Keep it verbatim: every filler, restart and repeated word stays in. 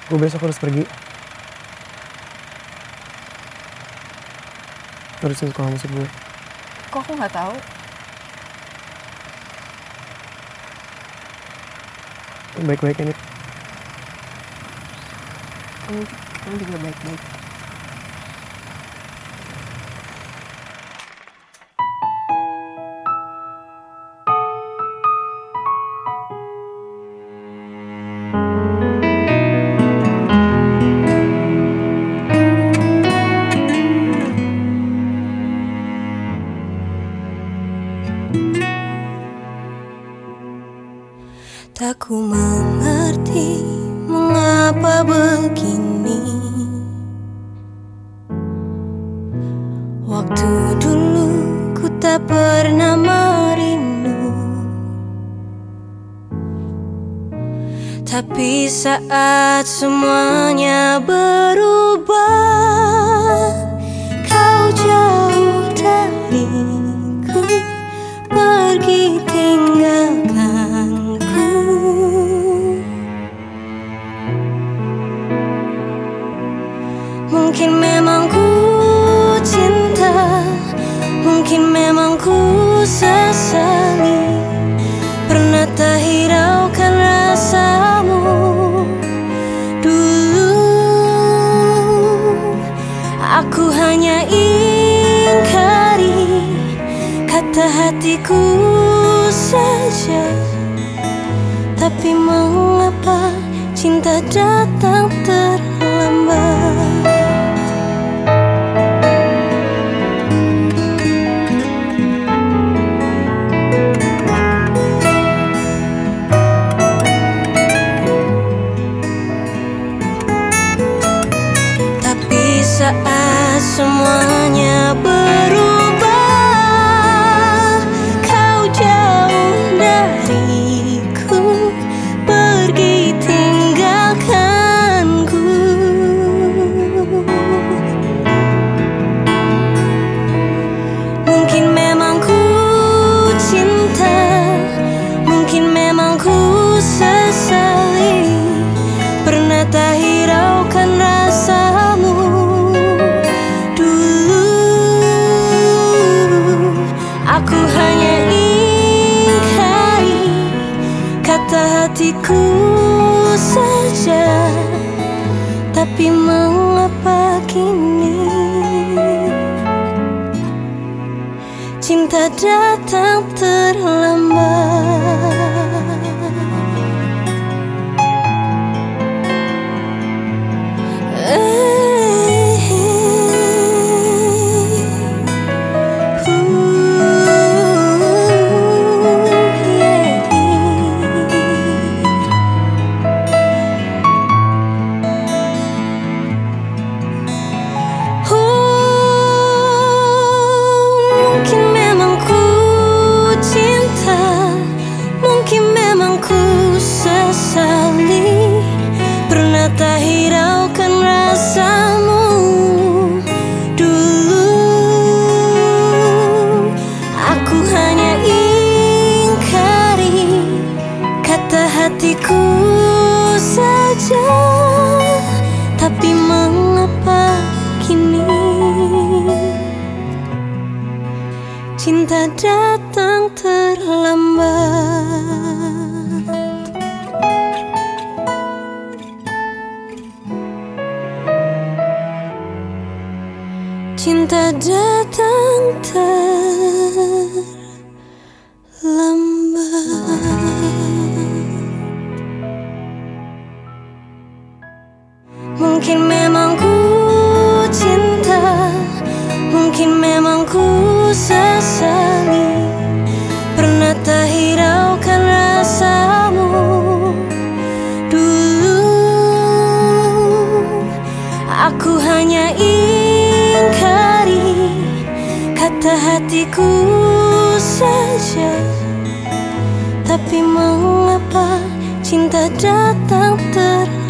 Gue besok harus pergi. Terusin sekolah musik gue. Kok aku nggak tahu? Baik-baik ini. Kamu, kamu juga baik-baik. Tak ku mengerti mengapa begini. Waktu dulu ku tak pernah merindu, tapi saat semuanya berubah, kau jauh dariku, pergi tinggalkanku. Mungkin memang ku cinta, mungkin memang ku sesali, pernah tak hiraukan rasamu dulu. Aku hanya ingkari kata hatiku saja, tapi mengapa cinta datang terlambat? Saat semuanya berubah, kau jauh dariku, pergi tinggalkanku. Mungkin memang ku cinta, mungkin memang ku sesali, pernah tak hiraukan rasamu. Aku hanya ingkari kata hatiku saja, tapi mengapa kini cinta datang terlambat? Tak hiraukan rasamu dulu. Aku hanya ingkari kata hatiku saja, tapi mengapa kini cinta datang terlambat? Cinta datang terlambat. Mungkin memang ku cinta, mungkin memang ku sesali, pernah tak hiraukan rasamu dulu. Aku hanya ingkari kata hatiku saja, tapi mengapa cinta datang ter